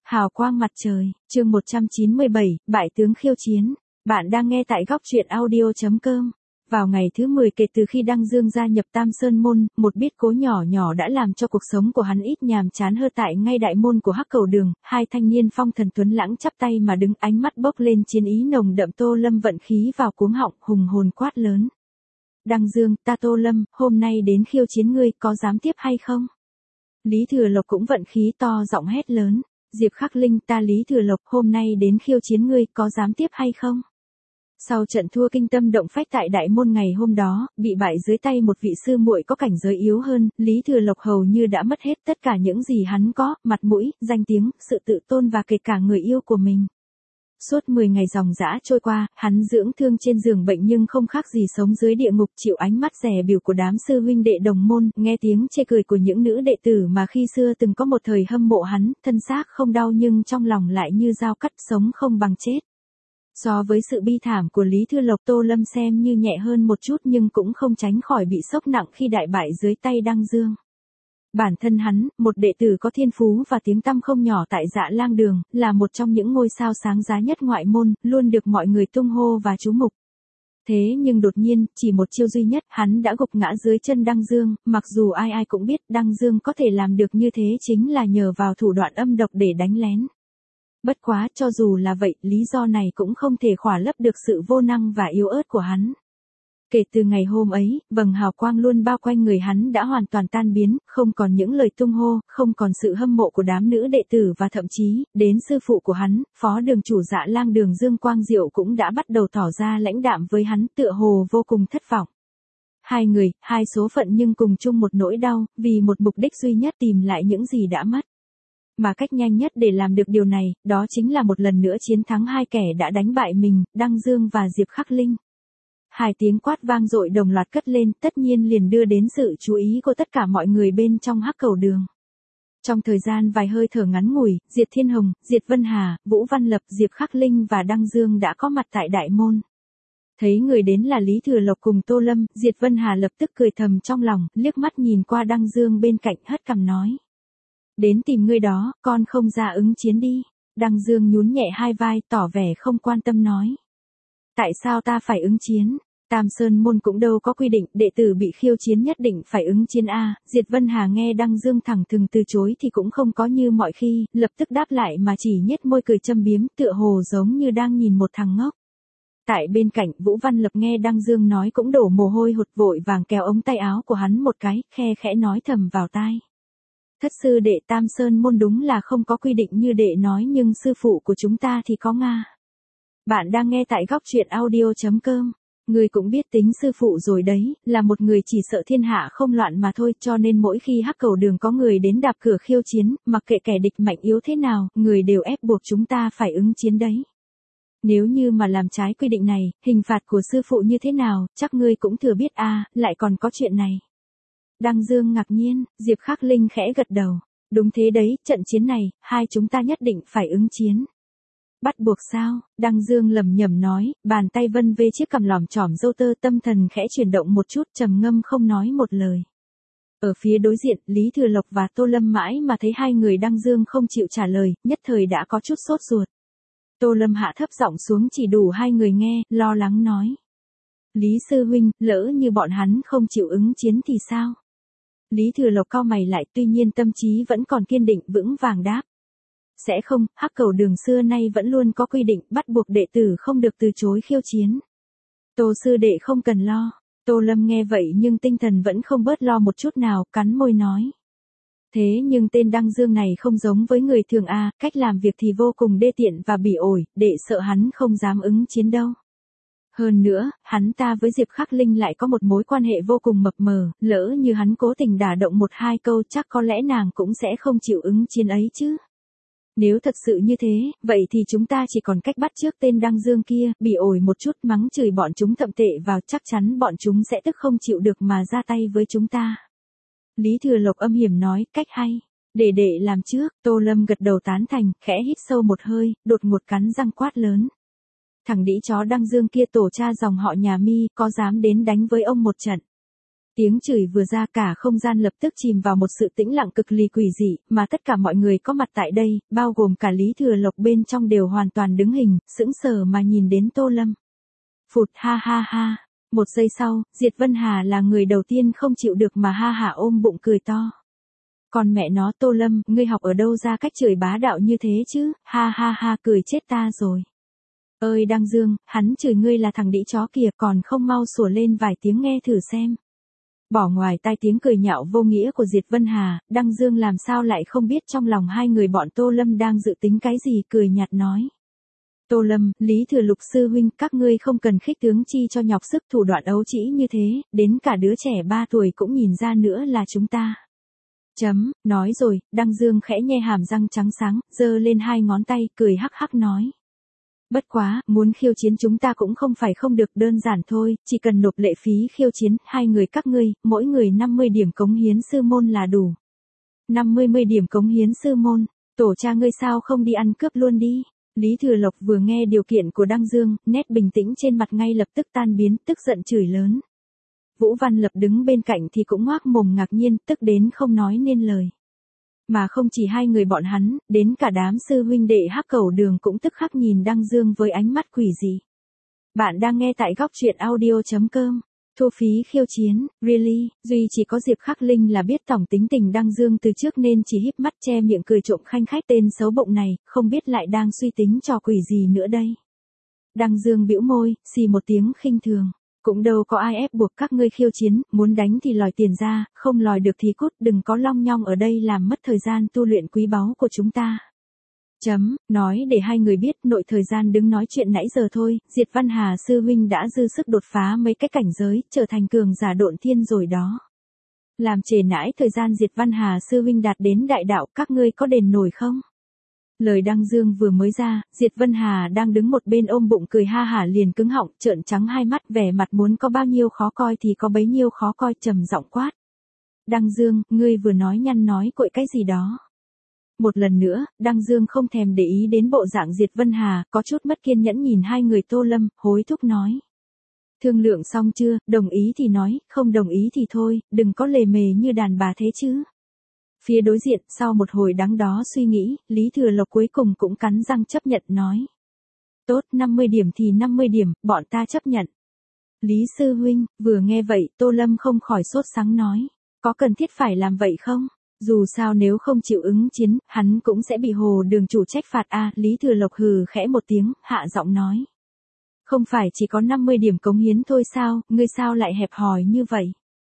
Hào quang mặt trời, chương 197, Bại tướng khiêu chiến. Bạn đang nghe tại góc truyện audio.com. Vào ngày thứ 10 kể từ khi Đăng Dương gia nhập Tam Sơn Môn, một biết cố nhỏ nhỏ đã làm cho cuộc sống của hắn ít nhàm chán hơn. Tại ngay đại môn của Hắc Cầu Đường, hai thanh niên phong thần tuấn lãng chắp tay mà đứng, ánh mắt bốc lên chiến ý nồng đậm. Tô Lâm vận khí vào cuống họng, hùng hồn quát lớn. Đăng Dương, ta Tô Lâm, hôm nay đến khiêu chiến ngươi, có dám tiếp hay không? Lý Thừa Lộc cũng vận khí to giọng hét lớn. Diệp Khắc Linh, ta Lý Thừa Lộc hôm nay đến khiêu chiến ngươi, có dám tiếp hay không? Sau trận thua kinh tâm động phách tại đại môn ngày hôm đó, bị bại dưới tay một vị sư muội có cảnh giới yếu hơn, Lý Thừa Lộc hầu như đã mất hết tất cả những gì hắn có, mặt mũi, danh tiếng, sự tự tôn và kể cả người yêu của mình. Suốt 10 ngày dòng dã trôi qua, hắn dưỡng thương trên giường bệnh nhưng không khác gì sống dưới địa ngục, chịu ánh mắt dè bỉu của đám sư huynh đệ đồng môn, nghe tiếng chê cười của những nữ đệ tử mà khi xưa từng có một thời hâm mộ hắn, thân xác không đau nhưng trong lòng lại như dao cắt, sống không bằng chết. So với sự bi thảm của Lý Thừa Lộc, Tô Lâm xem như nhẹ hơn một chút nhưng cũng không tránh khỏi bị sốc nặng khi đại bại dưới tay Đăng Dương. Bản thân hắn, một đệ tử có thiên phú và tiếng tăm không nhỏ tại Dạ Lang Đường, là một trong những ngôi sao sáng giá nhất ngoại môn, luôn được mọi người tung hô và chú mục. Thế nhưng đột nhiên, chỉ một chiêu duy nhất, hắn đã gục ngã dưới chân Đăng Dương, mặc dù ai ai cũng biết Đăng Dương có thể làm được như thế chính là nhờ vào thủ đoạn âm độc để đánh lén. Bất quá, cho dù là vậy, lý do này cũng không thể khỏa lấp được sự vô năng và yếu ớt của hắn. Kể từ ngày hôm ấy, vầng hào quang luôn bao quanh người hắn đã hoàn toàn tan biến, không còn những lời tung hô, không còn sự hâm mộ của đám nữ đệ tử và thậm chí, đến sư phụ của hắn, phó đường chủ Dạ Lang Đường Dương Quang Diệu cũng đã bắt đầu tỏ ra lãnh đạm với hắn, tựa hồ vô cùng thất vọng. Hai người, hai số phận nhưng cùng chung một nỗi đau, vì một mục đích duy nhất, tìm lại những gì đã mất. Mà cách nhanh nhất để làm được điều này, đó chính là một lần nữa chiến thắng hai kẻ đã đánh bại mình, Đăng Dương và Diệp Khắc Linh. Hai tiếng quát vang dội đồng loạt cất lên, tất nhiên liền đưa đến sự chú ý của tất cả mọi người bên trong Hắc Cầu Đường. Trong thời gian vài hơi thở ngắn ngủi, Diệt Thiên Hồng, Diệt Vân Hà, Vũ Văn Lập, Diệp Khắc Linh và Đăng Dương đã có mặt tại đại môn. Thấy người đến là Lý Thừa Lộc cùng Tô Lâm, Diệt Vân Hà lập tức cười thầm trong lòng, liếc mắt nhìn qua Đăng Dương bên cạnh, hất cằm nói. Đến tìm ngươi đó, con không ra ứng chiến đi. Đăng Dương nhún nhẹ hai vai, tỏ vẻ không quan tâm nói. Tại sao ta phải ứng chiến? Tam Sơn Môn cũng đâu có quy định, đệ tử bị khiêu chiến nhất định phải ứng chiến a. Diệt Vân Hà nghe Đăng Dương thẳng thừng từ chối thì cũng không có như mọi khi, lập tức đáp lại mà chỉ nhếch môi cười châm biếm, tựa hồ giống như đang nhìn một thằng ngốc. Tại bên cạnh, Vũ Văn Lập nghe Đăng Dương nói cũng đổ mồ hôi hột, vội vàng kéo ống tay áo của hắn một cái, khe khẽ nói thầm vào tai. Thất sư đệ Tam Sơn Môn đúng là không có quy định như đệ nói, nhưng sư phụ của chúng ta thì có nga. Bạn đang nghe tại góc truyện audio.com. Người cũng biết tính sư phụ rồi đấy, là một người chỉ sợ thiên hạ không loạn mà thôi, cho nên mỗi khi Hắc Cầu Đường có người đến đạp cửa khiêu chiến, mặc kệ kẻ địch mạnh yếu thế nào, người đều ép buộc chúng ta phải ứng chiến đấy. Nếu như mà làm trái quy định này, hình phạt của sư phụ như thế nào, chắc ngươi cũng thừa biết a, lại còn có chuyện này. Đăng Dương ngạc nhiên, Diệp Khắc Linh khẽ gật đầu. Đúng thế đấy, trận chiến này, hai chúng ta nhất định phải ứng chiến. Bắt buộc sao? Đăng Dương lẩm nhẩm nói, bàn tay vân vê chiếc cằm lỏm chỏm râu tơ, tâm thần khẽ chuyển động một chút, trầm ngâm không nói một lời. Ở phía đối diện, Lý Thừa Lộc và Tô Lâm mãi mà thấy hai người Đăng Dương không chịu trả lời, nhất thời đã có chút sốt ruột. Tô Lâm hạ thấp giọng xuống chỉ đủ hai người nghe, lo lắng nói. Lý sư huynh, lỡ như bọn hắn không chịu ứng chiến thì sao? Lý Thừa Lộc cau mày lại, tuy nhiên tâm trí vẫn còn kiên định vững vàng đáp. Sẽ không, Hắc Cầu Đường xưa nay vẫn luôn có quy định, bắt buộc đệ tử không được từ chối khiêu chiến. Tô sư đệ không cần lo. Tô Lâm nghe vậy nhưng tinh thần vẫn không bớt lo một chút nào, cắn môi nói. Thế nhưng tên Đăng Dương này không giống với người thường a, cách làm việc thì vô cùng đê tiện và bỉ ổi, đệ sợ hắn không dám ứng chiến đâu. Hơn nữa, hắn ta với Diệp Khắc Linh lại có một mối quan hệ vô cùng mập mờ, lỡ như hắn cố tình đả động một hai câu chắc có lẽ nàng cũng sẽ không chịu ứng chiến ấy chứ. Nếu thật sự như thế, vậy thì chúng ta chỉ còn cách bắt trước tên Đăng Dương kia, bỉ ổi một chút, mắng chửi bọn chúng thậm tệ vào, chắc chắn bọn chúng sẽ tức không chịu được mà ra tay với chúng ta. Lý Thừa Lộc âm hiểm nói, cách hay. Để đệ làm trước. Tô Lâm gật đầu tán thành, khẽ hít sâu một hơi, đột ngột cắn răng quát lớn. Thằng đĩ chó Đăng Dương kia, tổ cha dòng họ nhà Mi, có dám đến đánh với ông một trận? Tiếng chửi vừa ra cả không gian lập tức chìm vào một sự tĩnh lặng cực kỳ quỷ dị, mà tất cả mọi người có mặt tại đây, bao gồm cả Lý Thừa Lộc bên trong đều hoàn toàn đứng hình, sững sờ mà nhìn đến Tô Lâm. Phụt ha ha ha. Một giây sau, Diệt Vân Hà là người đầu tiên không chịu được mà ha hả ôm bụng cười to. Còn mẹ nó Tô Lâm, ngươi học ở đâu ra cách chửi bá đạo như thế chứ, ha ha ha cười chết ta rồi. Ơi Đăng Dương, hắn chửi ngươi là thằng đĩ chó kìa còn không mau sủa lên vài tiếng nghe thử xem. Bỏ ngoài tai tiếng cười nhạo vô nghĩa của Diệt Vân Hà, Đăng Dương làm sao lại không biết trong lòng hai người bọn Tô Lâm đang dự tính cái gì cười nhạt nói. Tô Lâm, Lý Thừa Lục sư huynh, các ngươi không cần khích tướng chi cho nhọc sức thủ đoạn ấu trĩ như thế, đến cả đứa trẻ 3 tuổi cũng nhìn ra nữa là chúng ta. Nói rồi, Đăng Dương khẽ nhe hàm răng trắng sáng, giơ lên 2 ngón tay, cười hắc hắc nói. Bất quá, muốn khiêu chiến chúng ta cũng không phải không được đơn giản thôi, chỉ cần nộp lệ phí khiêu chiến, hai người các ngươi, mỗi người 50 điểm cống hiến sư môn là đủ. 50 điểm cống hiến sư môn, tổ cha ngươi sao không đi ăn cướp luôn đi. Lý Thừa Lộc vừa nghe điều kiện của Đăng Dương, nét bình tĩnh trên mặt ngay lập tức tan biến, tức giận chửi lớn. Vũ Văn Lập đứng bên cạnh thì cũng ngoác mồm ngạc nhiên, tức đến không nói nên lời. Mà không chỉ hai người bọn hắn, đến cả đám sư huynh đệ Hắc Cẩu Đường cũng tức khắc nhìn Đăng Dương với ánh mắt quỷ dị. Bạn đang nghe tại góc truyện audio.com. Thu phí khiêu chiến, really, duy chỉ có Diệp Khắc Linh là biết tổng tính tình Đăng Dương từ trước nên chỉ híp mắt che miệng cười trộm khanh khách tên xấu bụng này, không biết lại đang suy tính trò quỷ gì nữa đây. Đăng Dương bĩu môi, xì một tiếng khinh thường. Cũng đâu có ai ép buộc các ngươi khiêu chiến, muốn đánh thì lòi tiền ra, không lòi được thì cút, đừng có long nhong ở đây làm mất thời gian tu luyện quý báu của chúng ta. Nói để hai người biết nội thời gian đứng nói chuyện nãy giờ thôi, Diệt Văn Hà sư huynh đã dư sức đột phá mấy cái cảnh giới, trở thành cường giả độn thiên rồi đó. Làm trễ nãi thời gian Diệt Văn Hà sư huynh đạt đến đại đạo, các ngươi có đền nổi không? Lời Đăng Dương vừa mới ra, Diệt Vân Hà đang đứng một bên ôm bụng cười ha hả liền cứng họng, trợn trắng hai mắt, vẻ mặt muốn có bao nhiêu khó coi thì có bấy nhiêu khó coi, trầm giọng quát. Đăng Dương, ngươi vừa nói nhăn nói cội cái gì đó? Một lần nữa, Đăng Dương không thèm để ý đến bộ dạng Diệt Vân Hà, có chút mất kiên nhẫn nhìn hai người Tô Lâm, hối thúc nói. Thương lượng xong chưa, đồng ý thì nói, không đồng ý thì thôi, đừng có lề mề như đàn bà thế chứ. Phía đối diện, sau một hồi đắn đo suy nghĩ, Lý Thừa Lộc cuối cùng cũng cắn răng chấp nhận nói. Tốt, 50 điểm thì 50 điểm, bọn ta chấp nhận. Lý sư huynh, vừa nghe vậy, Tô Lâm không khỏi sốt sắng nói. Có cần thiết phải làm vậy không? Dù sao nếu không chịu ứng chiến, hắn cũng sẽ bị Hồ Đường chủ trách phạt a. Lý Thừa Lộc hừ khẽ một tiếng, hạ giọng nói. Không phải chỉ có 50 điểm cống hiến thôi sao, ngươi sao lại hẹp hòi như vậy?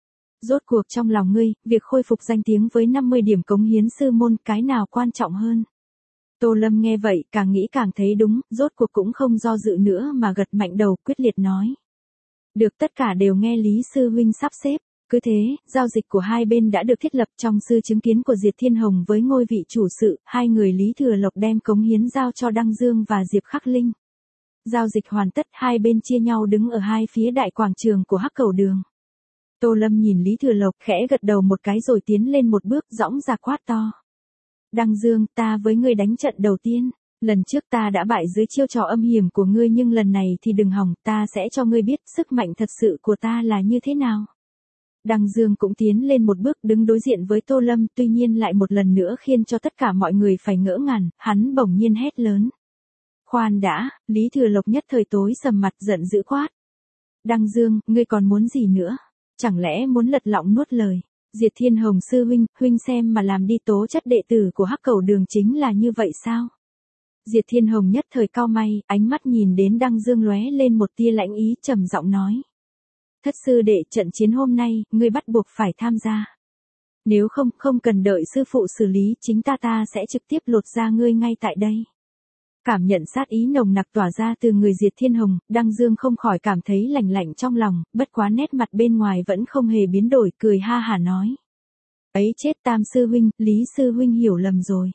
Rốt cuộc trong lòng ngươi, việc khôi phục danh tiếng với 50 điểm cống hiến sư môn cái nào quan trọng hơn? Tô Lâm nghe vậy, càng nghĩ càng thấy đúng, rốt cuộc cũng không do dự nữa mà gật mạnh đầu, quyết liệt nói. Được, tất cả đều nghe Lý sư huynh sắp xếp. Cứ thế, giao dịch của hai bên đã được thiết lập trong sư chứng kiến của Diệt Thiên Hồng với ngôi vị chủ sự, hai người Lý Thừa Lộc đem cống hiến giao cho Đăng Dương và Diệp Khắc Linh. Giao dịch hoàn tất, hai bên chia nhau đứng ở hai phía đại quảng trường của Hắc Cẩu Đường. Tô Lâm nhìn Lý Thừa Lộc khẽ gật đầu một cái rồi tiến lên một bước dõng dạc quát to. Đăng Dương, ta với ngươi đánh trận đầu tiên. Lần trước ta đã bại dưới chiêu trò âm hiểm của ngươi nhưng lần này thì đừng hòng, ta sẽ cho ngươi biết sức mạnh thật sự của ta là như thế nào. Đăng Dương cũng tiến lên một bước đứng đối diện với Tô Lâm, tuy nhiên lại một lần nữa khiến cho tất cả mọi người phải ngỡ ngàng, hắn bỗng nhiên hét lớn. Khoan đã, Lý Thừa Lộc nhất thời tối sầm mặt giận dữ quát. Đăng Dương, ngươi còn muốn gì nữa? Chẳng lẽ muốn lật lọng nuốt lời? Diệt Thiên Hồng sư huynh xem mà làm đi, tố chất đệ tử của Hắc Cẩu Đường chính là như vậy sao? Diệt Thiên Hồng nhất thời cau mày, ánh mắt nhìn đến Đăng Dương lóe lên một tia lãnh ý, trầm giọng nói. Thất sư đệ, trận chiến hôm nay, ngươi bắt buộc phải tham gia. Nếu không cần đợi sư phụ xử lý, chính ta sẽ trực tiếp lột da ngươi ngay tại đây. Cảm nhận sát ý nồng nặc tỏa ra từ người Diệt Thiên Hồng, Đăng Dương không khỏi cảm thấy lạnh lạnh trong lòng, bất quá nét mặt bên ngoài vẫn không hề biến đổi, cười ha hả nói. Ấy chết Tam sư huynh, Lý sư huynh hiểu lầm rồi.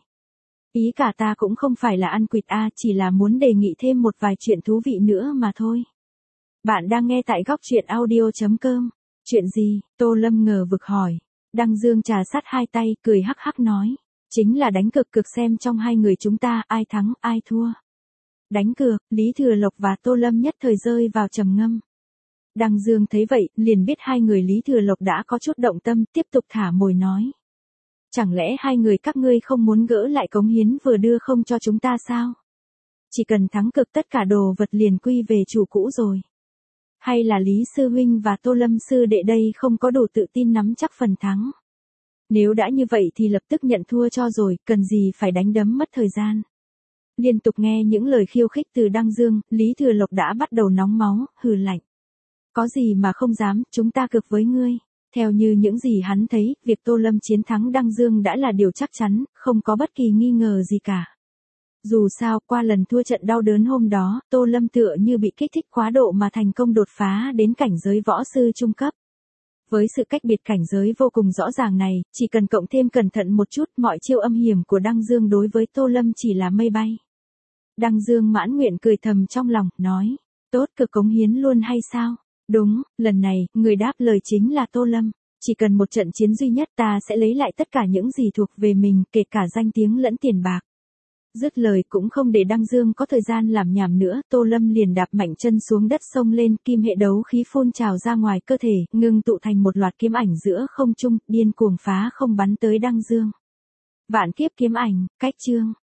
Ý cả ta cũng không phải là ăn quỵt chỉ là muốn đề nghị thêm một vài chuyện thú vị nữa mà thôi. Bạn đang nghe tại góc truyện audio.com. Chuyện gì? Tô Lâm ngờ vực hỏi. Đăng Dương trà sát hai tay, cười hắc hắc nói. Chính là đánh cược xem trong hai người chúng ta ai thắng, ai thua. Đánh cược, Lý Thừa Lộc và Tô Lâm nhất thời rơi vào trầm ngâm. Đăng Dương thấy vậy, liền biết hai người Lý Thừa Lộc đã có chút động tâm, tiếp tục thả mồi nói. Chẳng lẽ hai người các ngươi không muốn gỡ lại cống hiến vừa đưa không cho chúng ta sao? Chỉ cần thắng cực tất cả đồ vật liền quy về chủ cũ rồi. Hay là Lý Sư Huynh và Tô Lâm Sư Đệ đây không có đủ tự tin nắm chắc phần thắng? Nếu đã như vậy thì lập tức nhận thua cho rồi, cần gì phải đánh đấm mất thời gian. Liên tục nghe những lời khiêu khích từ Đăng Dương, Lý Thừa Lộc đã bắt đầu nóng máu, hừ lạnh. Có gì mà không dám, chúng ta cược với ngươi. Theo như những gì hắn thấy, việc Tô Lâm chiến thắng Đăng Dương đã là điều chắc chắn, không có bất kỳ nghi ngờ gì cả. Dù sao, qua lần thua trận đau đớn hôm đó, Tô Lâm tựa như bị kích thích quá độ mà thành công đột phá đến cảnh giới võ sư trung cấp. Với sự cách biệt cảnh giới vô cùng rõ ràng này, chỉ cần cộng thêm cẩn thận một chút, mọi chiêu âm hiểm của Đăng Dương đối với Tô Lâm chỉ là mây bay. Đăng Dương mãn nguyện cười thầm trong lòng, nói, tốt, cực cống hiến luôn hay sao? Đúng, lần này, người đáp lời chính là Tô Lâm. Chỉ cần một trận chiến duy nhất ta sẽ lấy lại tất cả những gì thuộc về mình, kể cả danh tiếng lẫn tiền bạc. Dứt lời cũng không để Đăng Dương có thời gian làm nhảm nữa, Tô Lâm liền đạp mạnh chân xuống đất xông lên, kim hệ đấu khí phun trào ra ngoài cơ thể, ngưng tụ thành một loạt kiếm ảnh giữa không trung, điên cuồng phá không bắn tới Đăng Dương. Vạn kiếp kiếm ảnh, cách chương.